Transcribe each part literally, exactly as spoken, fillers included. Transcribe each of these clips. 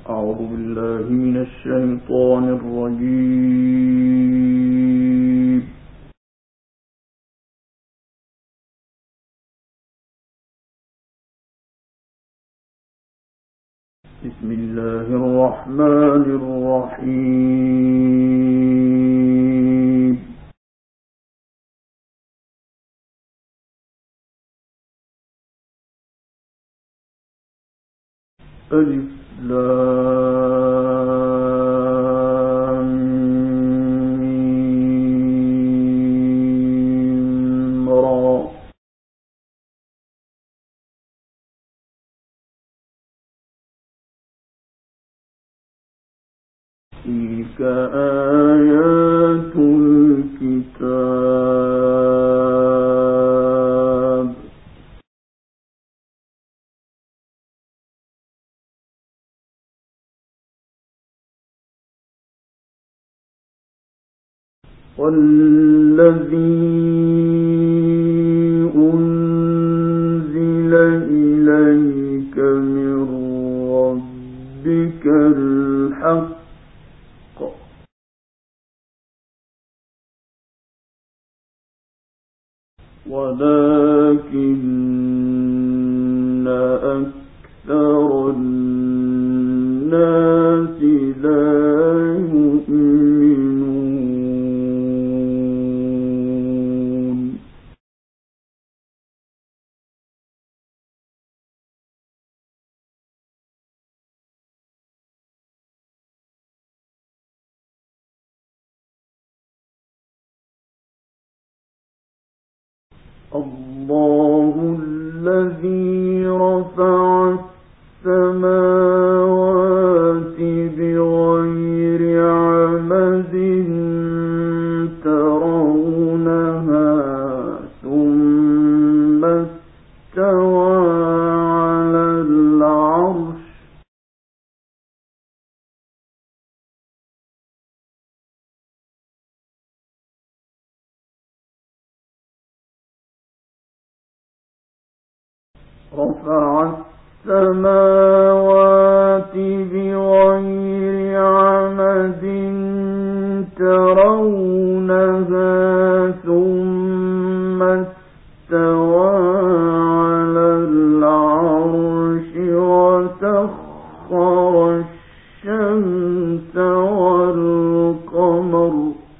أعوذ بالله من الشيطان الرجيم. بسم الله الرحمن الرحيم. ألف لام ميم را. تلك آيات الكتاب. والذي أنزل إليك من ربك الحق ولكن أكثر الناس لا يؤمنون. الله الذي رفع السماوات بغير عمد ترونها ثم استوى على العرش رفع السماوات بغير عمد ترونها ثم استوى على العرش وسخر الشمس والقمر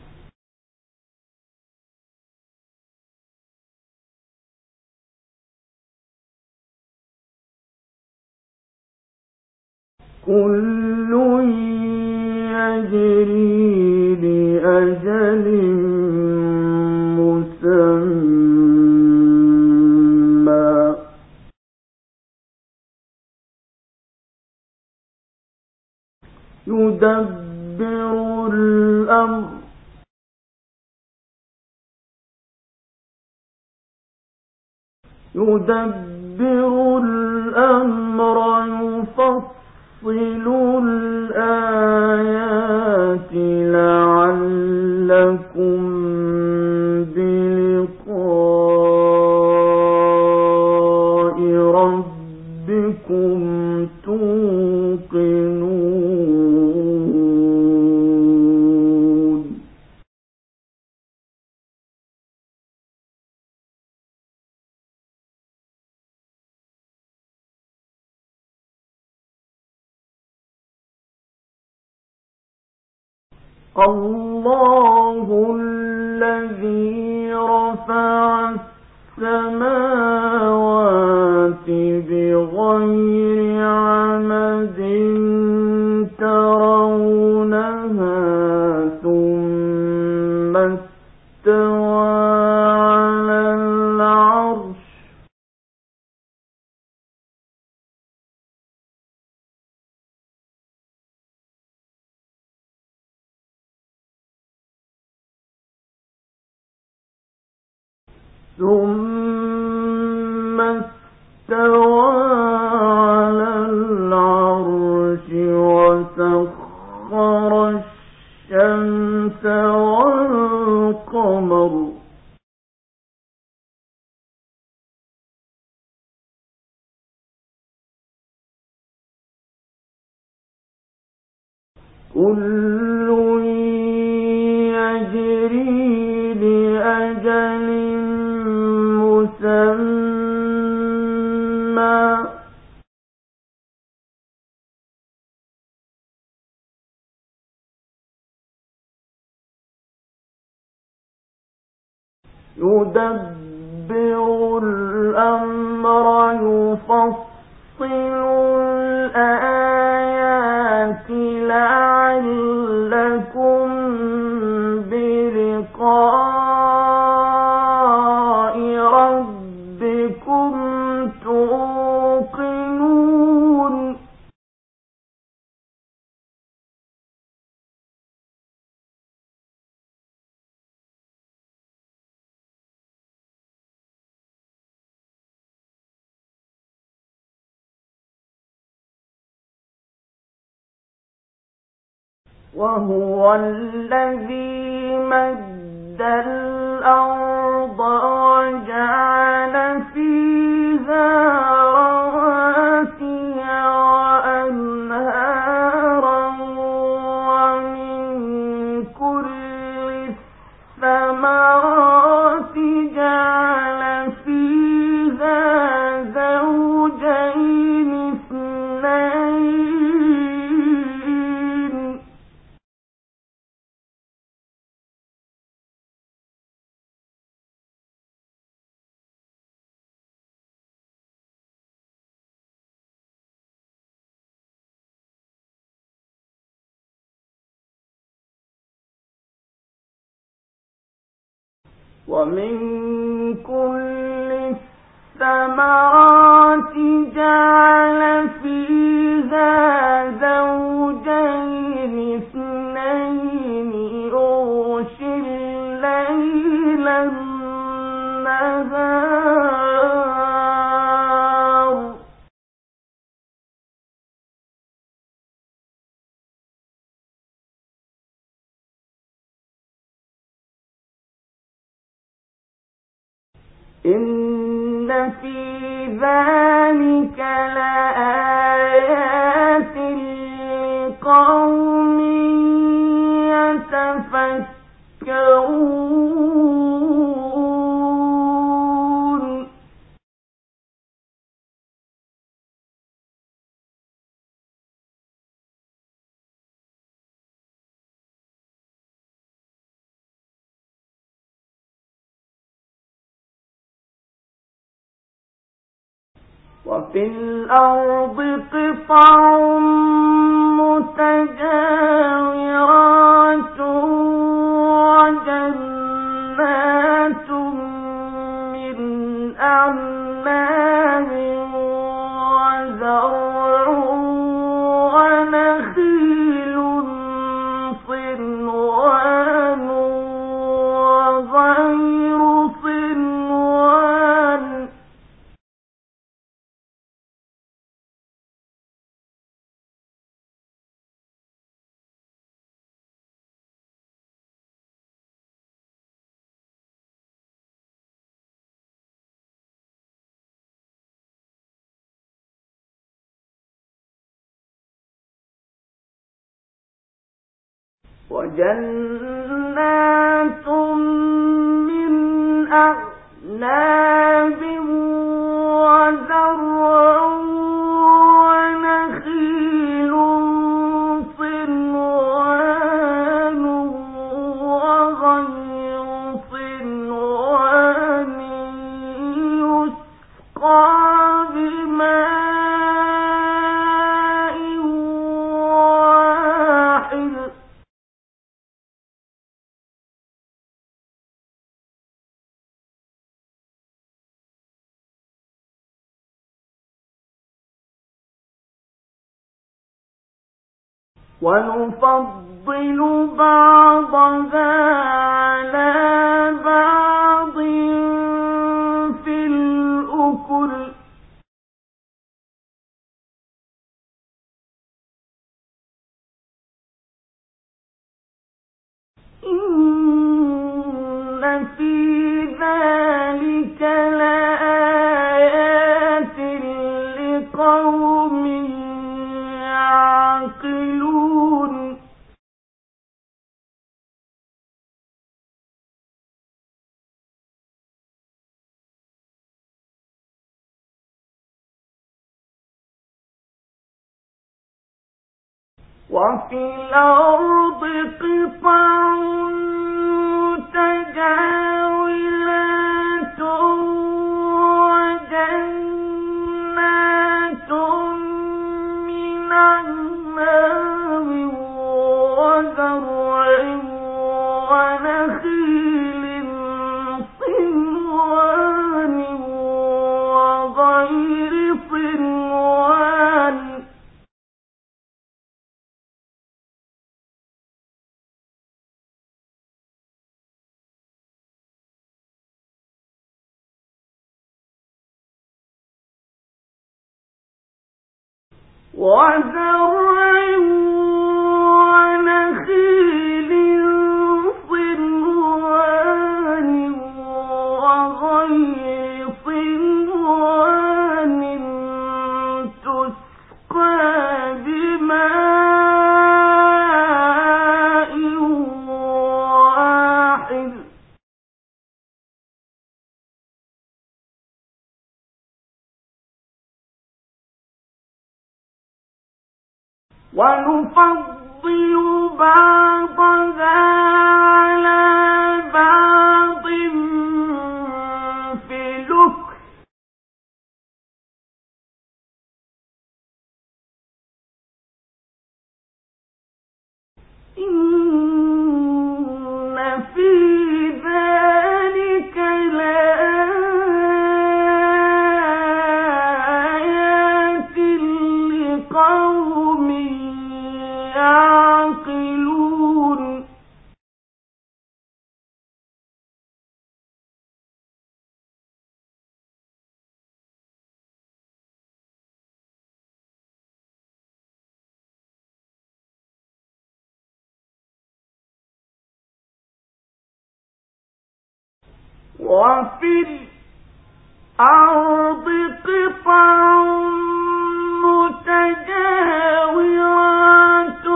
كل يجري لأجل مسمى يدبر الأمر يدبر الأمر يفصل الآيات لعلكم بلقاء ربكم توقنون. الله الذي رفع السماوات بغير عمد ترونها ثم استوى على العرش ثم استوى على العرش وسخر الشمس والقمر كل يجري لأجل مسمى يدبر الأمر يفصل الآيات لعلكم بلقاء ربكم توقنون وهو الذي مد الأرض وجعل فيها رواسي وأنهارا ومن كل الثمرات جعل فيها زوجين اثنين ومن كل الثمرات جعل فيها زوجين اثنين يغشي الليل النهار إن في ذلك لآيات لقوم يتفكرون وفي الأرض قطع متجاورات وجنات من أعناب وزرع ونخيل صنوان وغير صنوان وجنات من أعناب وزرع ونخيل صنوان وغير صنوان يسقى بماء واحد ونفضل بعضها على بعض في الأكل إن في ذلك لآيات لقوم يعقلون وفي الأرض قطع متجاورات وجنات من أعناب وزرع ونخيل صنوان وغير صنوان وزرع ونخيل صنوان وغير صنوان تسقى بماء واحد ونفضل بعضها على بعض في الأكل إن في ذلك لآيات لقوم يعقلون وفي الأرض قطع متجاورات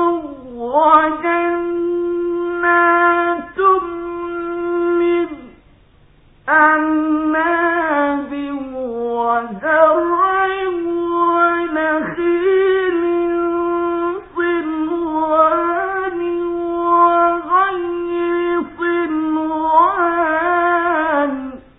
وجنات من أعناب وزرع ونخيل صنوان وغير صنوان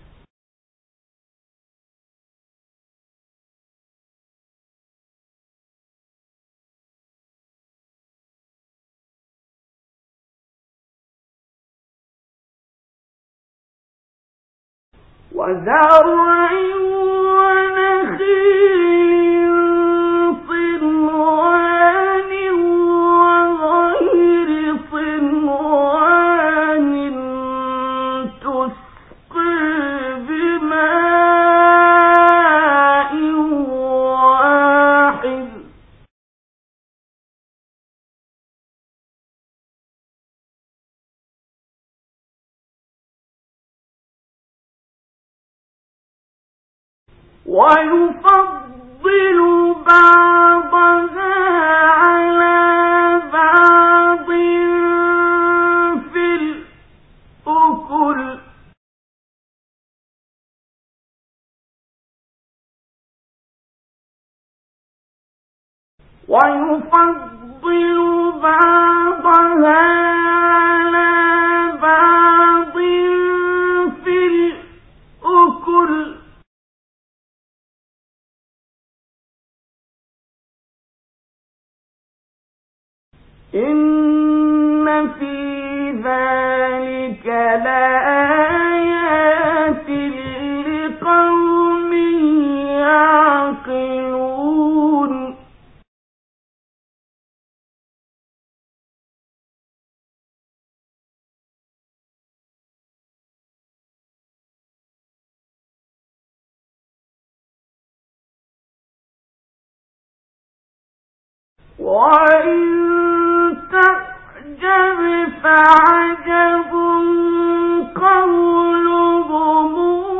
وزرع ونخيل صنوان وغير صنوان تسقى بماء واحد ويفضل بعضها على بعض في الأكل ويفضل بعضها على بعض في الأكل إن في ذلك لآيات لقوم يعقلون وإن تعجب فعجب قولهم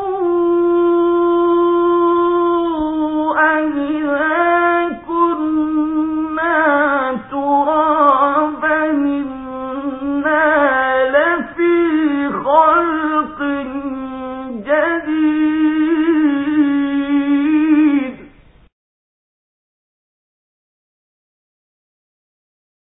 أإذا كنا ترابا إنا لفي خلق جديد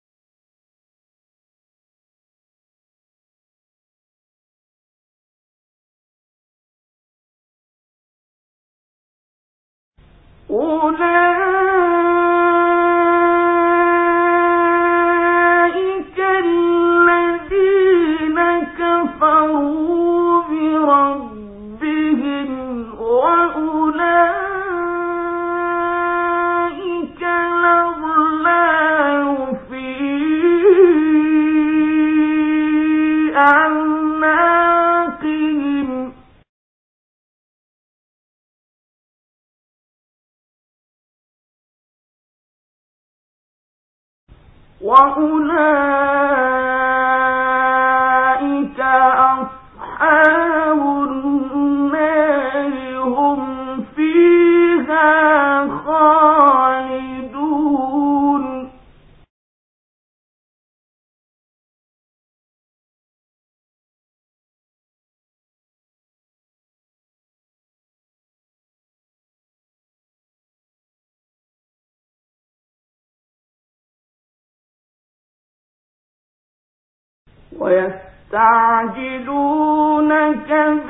أولئك الذين كفروا بربهم وأولئك الأغلال في أعناقهم وأولئك أصحاب النار هم فيها خالدون ويستعجلونك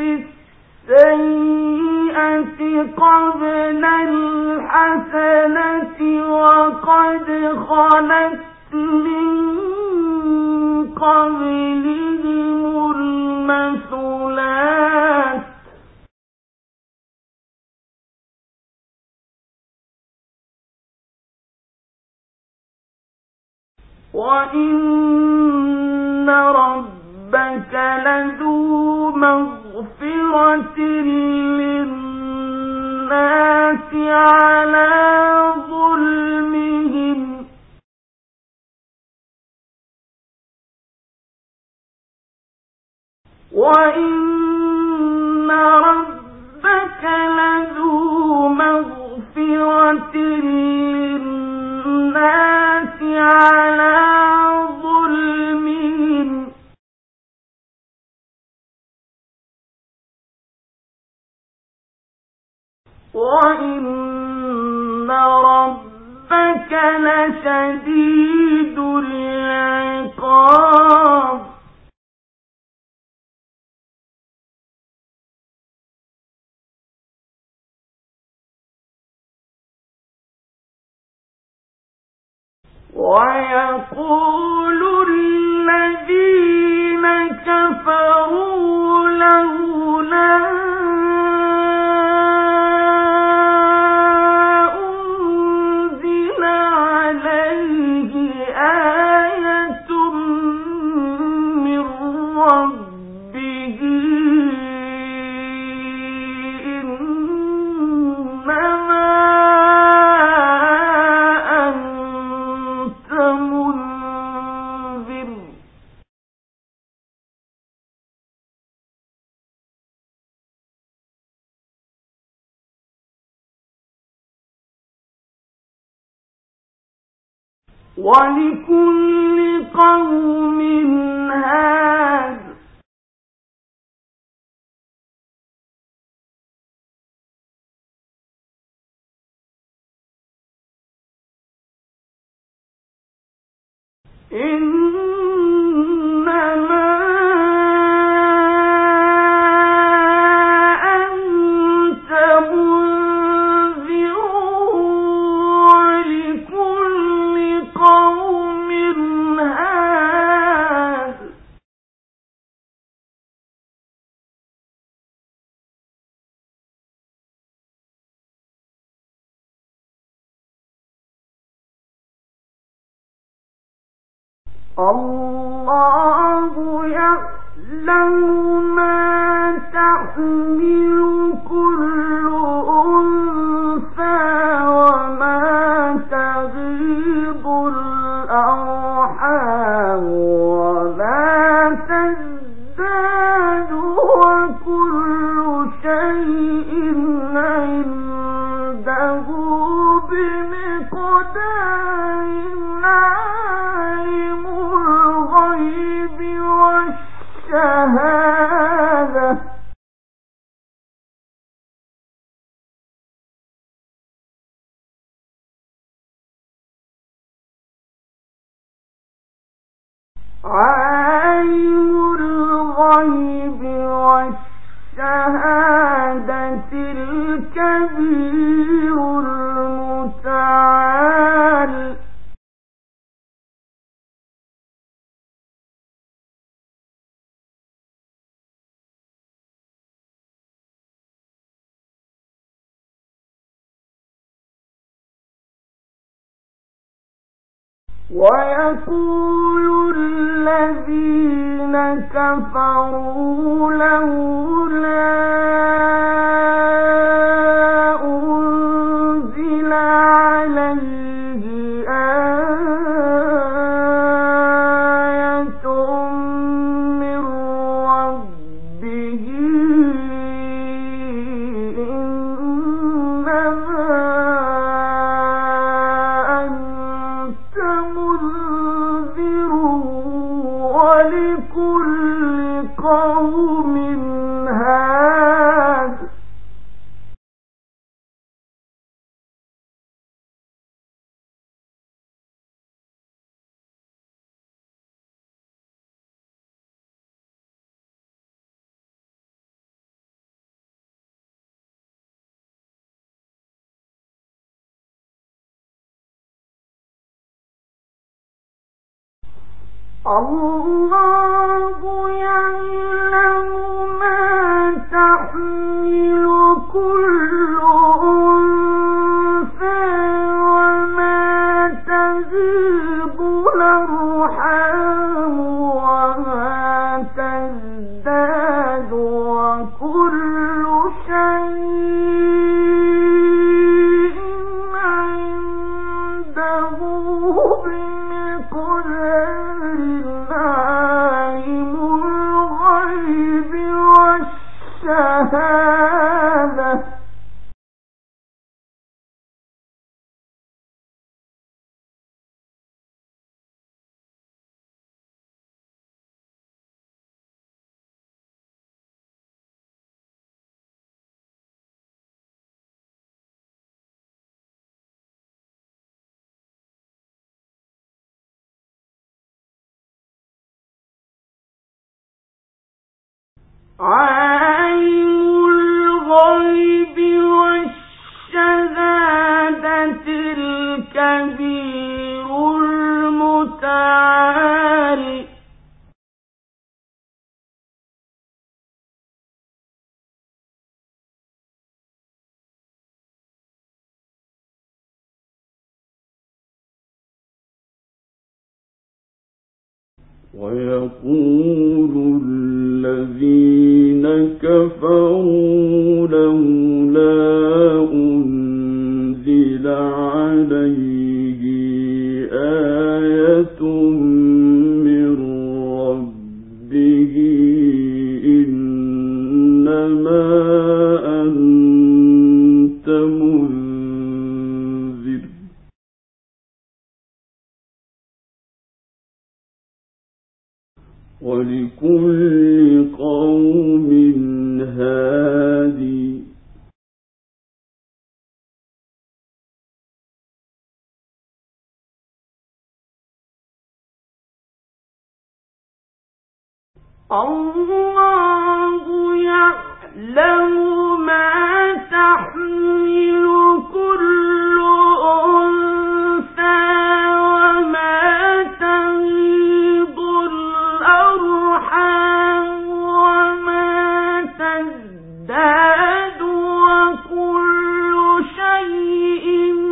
بالسيئة قبل الحسنة وقد خلت من قبلهم المثلات وإن ربك لذو مغفرة للناس على ظلمهم وإن ربك لذو مغفرة للناس على ظلمهم وإن ربك لشديد العقاب ويقول الذين كفروا لولا أنزل عليه آية من ربه إنما ولكل قوم هاد إنما أنت منذر ولكل قوم هاد الله يعلم ما تحمل كل أنثى وما تغيض الأرحام وما تزداد وكل شيء عنده بمقدار عالم الغيب والشهادة عالم الغيب والشهادة الكبير ويقول الذين كفروا لولا أنزل عليه آية من ربه إنما أنت منذر ولكل قوم هاد. الله يعلم ما تحمل كل أنثى وما تغيض الأرحام وما تزداد وكل شيء عنده بمقدار. عالم الغيب والشهادة عالم الغيب والشهادة الكبير المتعال. ويقول الذين كفروا لولا أنزل عليه آية من ربه إنما أنت منذر ولكل قوم هادي. الله يعلم ما تحمل كل أنثى وما تغيض الأرحام وما تزداد وكل شيء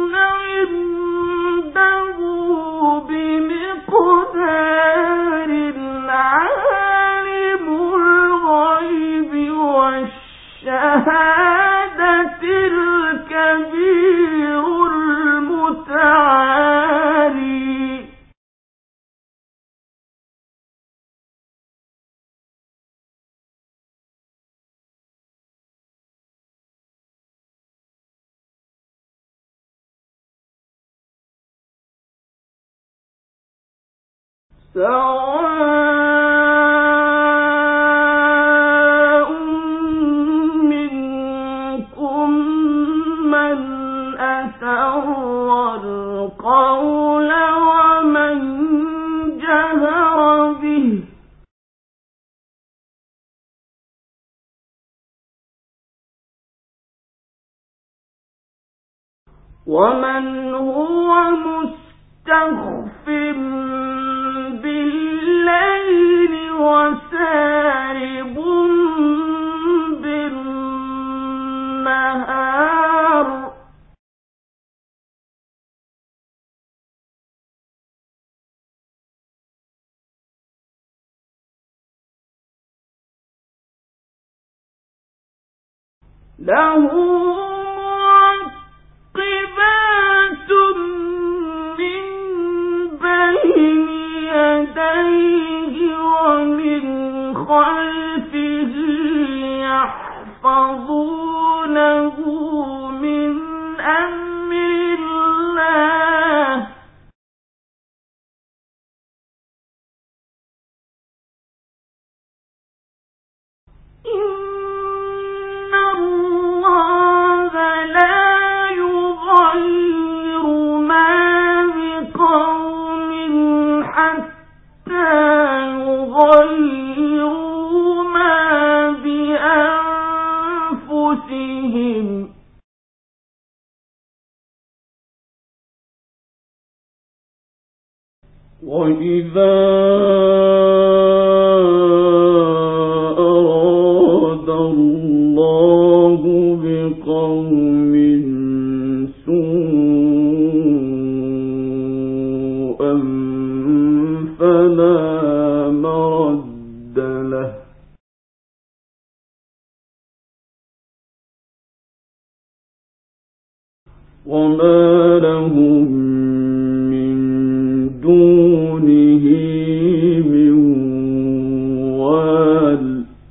عنده بمقدار. عالم الغيب والشهادة الكبير المتعالي. سواء منكم من أسر القول ومن جهر به ومن هو مستخف بالليل وسارب بالنهار. له معقبات من بين يديه ومن خلفه يحفظونه من أمر الله إن الله لا يغير ما بقوم حتى يغيروا ما بأنفسهم وإذا أراد الله بقوم سوءا فلا مرد له وما لهم من دونه من وال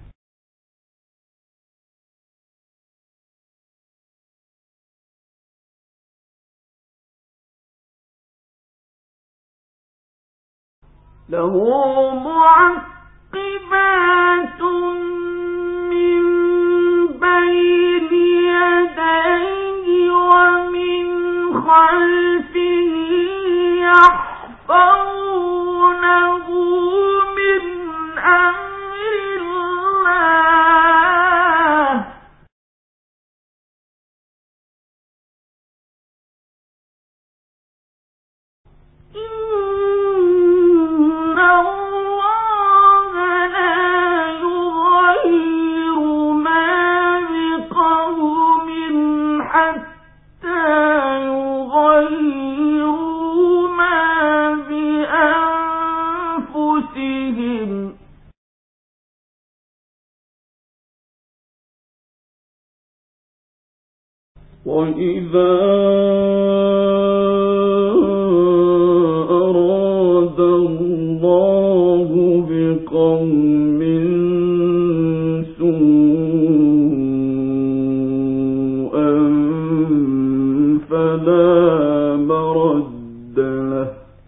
له معقبات من بين يديه ومن خلفه يحفظونه من أمر الله إن الله لا يغير ما بقوم حتى يغيروا ما بأنفسهم وإذا أراد الله بقوم سوءا فلا مرد له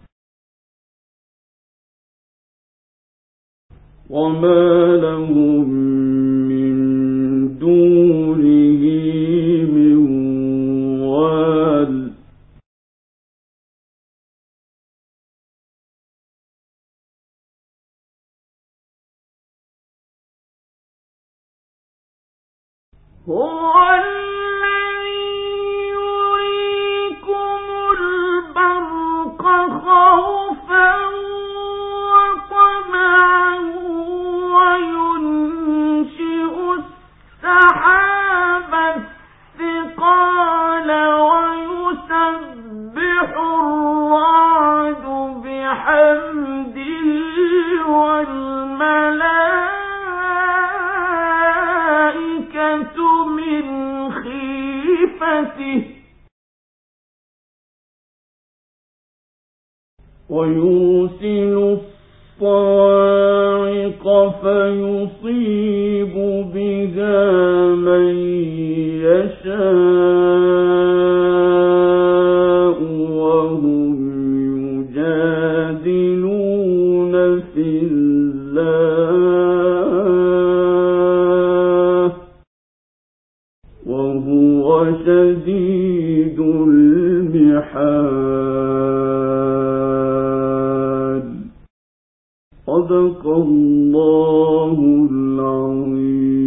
وما لهم من دونه من وال هو الذي يريكم البرق خوفا وطمعا وينشئ السحاب الثقال ويسبح الرعد بحمده والملائكة من خيفته ويرسل الصواعق فيصيب بها من يشاء وهم يجادلون في الله وهو شديد المحال صدق الله العظيم